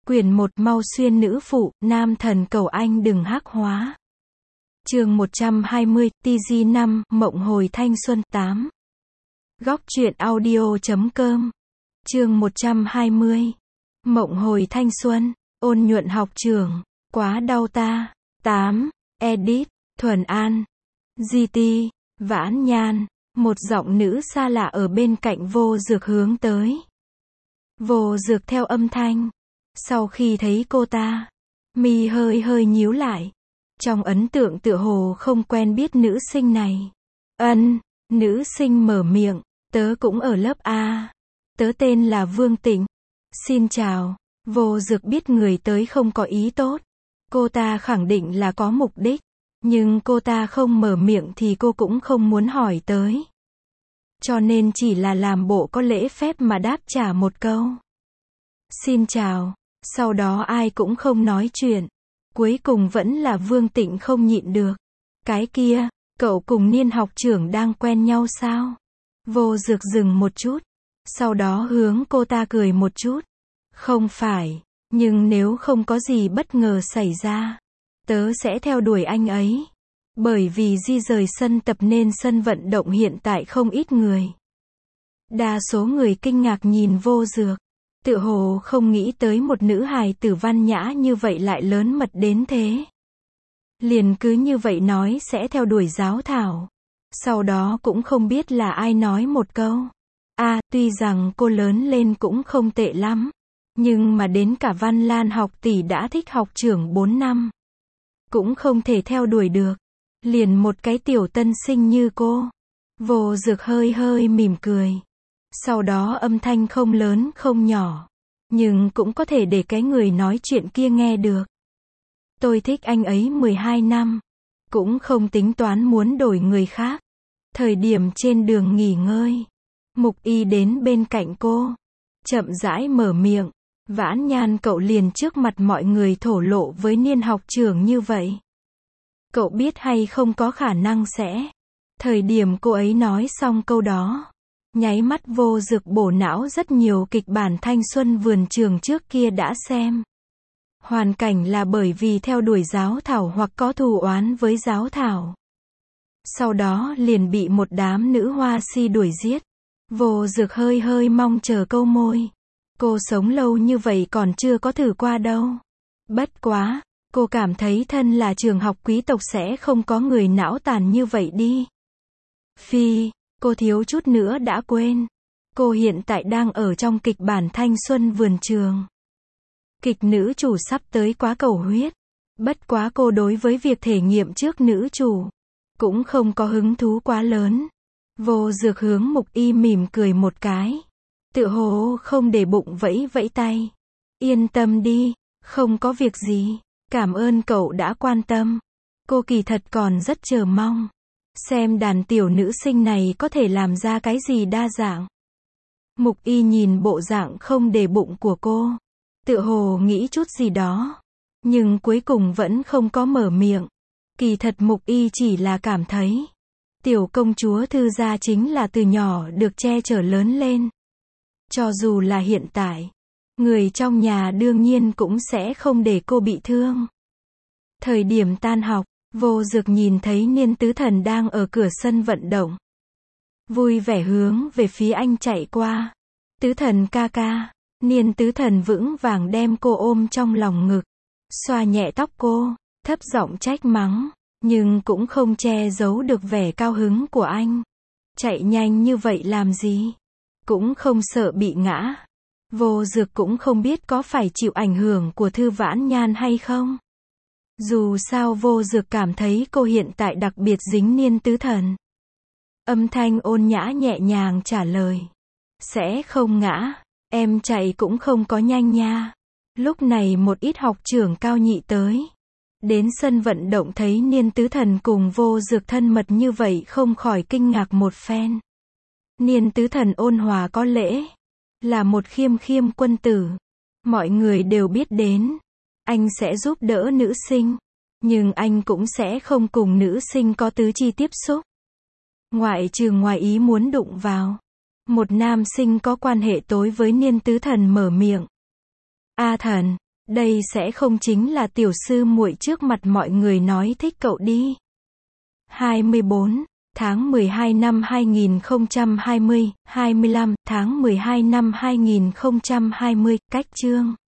Quyển 1 Mau xuyên nữ phụ, nam thần cầu anh đừng hắc hóa. Chương 120, TG 5, Mộng hồi thanh xuân 8. Góc truyện audio.com. Chương 120. Mộng hồi thanh xuân, ôn nhuận học trưởng, quá đau ta. 8. Edit, Thuần An, GT, Vãn Nhan, một giọng nữ xa lạ ở bên cạnh Vô Dược hướng tới. Vô Dược theo âm thanh. Sau khi thấy cô ta, mi hơi hơi nhíu lại. Trong ấn tượng tựa hồ không quen biết nữ sinh này. Nữ sinh mở miệng, tớ cũng ở lớp A. Tớ tên là Vương Tịnh. Xin chào. Vô Dược biết người tới không có ý tốt. Cô ta khẳng định là có mục đích. Nhưng cô ta không mở miệng thì cô cũng không muốn hỏi tới. Cho nên chỉ là làm bộ có lễ phép mà đáp trả một câu. Xin chào. Sau đó ai cũng không nói chuyện. Cuối cùng vẫn là Vương Tịnh không nhịn được. Cái kia, cậu cùng Niên học trưởng đang quen nhau sao? Vô Dược dừng một chút. Sau đó hướng cô ta cười một chút. Không phải, nhưng nếu không có gì bất ngờ xảy ra, tớ sẽ theo đuổi anh ấy. Bởi vì di rời sân tập nên sân vận động hiện tại không ít người. Đa số người kinh ngạc nhìn Vô Dược. Tựa hồ không nghĩ tới một nữ hài tử văn nhã như vậy lại lớn mật đến thế. Liền cứ như vậy nói sẽ theo đuổi giáo thảo. Sau đó cũng không biết là ai nói một câu. Tuy rằng cô lớn lên cũng không tệ lắm. Nhưng mà đến cả Văn Lan học tỷ đã thích học trưởng 4 năm. Cũng không thể theo đuổi được. Liền một cái tiểu tân sinh như cô. Vô Dược hơi hơi mỉm cười. Sau đó âm thanh không lớn không nhỏ. Nhưng cũng có thể để cái người nói chuyện kia nghe được. Tôi thích anh ấy 12 năm. Cũng không tính toán muốn đổi người khác. Thời điểm trên đường nghỉ ngơi. Mục Y đến bên cạnh cô. Chậm rãi mở miệng. Vãn Nhan, cậu liền trước mặt mọi người thổ lộ với Niên học trưởng như vậy. Cậu biết hay không có khả năng sẽ. Thời điểm cô ấy nói xong câu đó. Nháy mắt Vô Dược bổ não rất nhiều kịch bản thanh xuân vườn trường trước kia đã xem. Hoàn cảnh là bởi vì theo đuổi giáo thảo hoặc có thù oán với giáo thảo. Sau đó liền bị một đám nữ hoa si đuổi giết. Vô Dược hơi hơi mong chờ câu môi. Cô sống lâu như vậy còn chưa có thử qua đâu. Bất quá, cô cảm thấy thân là trường học quý tộc sẽ không có người não tàn như vậy đi. Phi, cô thiếu chút nữa đã quên. Cô hiện tại đang ở trong kịch bản thanh xuân vườn trường. Kịch nữ chủ sắp tới quá cầu huyết. Bất quá cô đối với việc thể nghiệm trước nữ chủ cũng không có hứng thú quá lớn. Vô Dược hướng Mục Y mỉm cười một cái. Tựa hồ không để bụng vẫy vẫy tay. Yên tâm đi, không có việc gì. Cảm ơn cậu đã quan tâm. Cô kỳ thật còn rất chờ mong. Xem đàn tiểu nữ sinh này có thể làm ra cái gì đa dạng. Mục Y nhìn bộ dạng không để bụng của cô. Tựa hồ nghĩ chút gì đó. Nhưng cuối cùng vẫn không có mở miệng. Kỳ thật Mục Y chỉ là cảm thấy. Tiểu công chúa Thư gia chính là từ nhỏ được che chở lớn lên. Cho dù là hiện tại. Người trong nhà đương nhiên cũng sẽ không để cô bị thương. Thời điểm tan học. Vô Dược nhìn thấy Niên Tứ Thần đang ở cửa sân vận động. Vui vẻ hướng về phía anh chạy qua. Tứ Thần ca ca. Niên Tứ Thần vững vàng đem cô ôm trong lòng ngực. Xoa nhẹ tóc cô. Thấp giọng trách mắng. Nhưng cũng không che giấu được vẻ cao hứng của anh. Chạy nhanh như vậy làm gì? Cũng không sợ bị ngã. Vô Dược cũng không biết có phải chịu ảnh hưởng của Thư Vãn Nhan hay không. Dù sao Vô Dược cảm thấy cô hiện tại đặc biệt dính Niên Tứ Thần. Âm thanh ôn nhã nhẹ nhàng trả lời. Sẽ không ngã, em chạy cũng không có nhanh nha. Lúc này một ít học trưởng cao nhị tới. Đến sân vận động thấy Niên Tứ Thần cùng Vô Dược thân mật như vậy không khỏi kinh ngạc một phen. Niên Tứ Thần ôn hòa có lễ. Là một khiêm khiêm quân tử. Mọi người đều biết đến. Anh sẽ giúp đỡ nữ sinh. Nhưng anh cũng sẽ không cùng nữ sinh có tứ chi tiếp xúc. Ngoại trừ ngoài ý muốn đụng vào. Một nam sinh có quan hệ tối với Niên Tứ Thần mở miệng. A Thần, Đây sẽ không chính là tiểu sư muội trước mặt mọi người nói thích cậu đi. 24. Tháng 12 năm 2020, 25, tháng 12 năm 2020, cách chương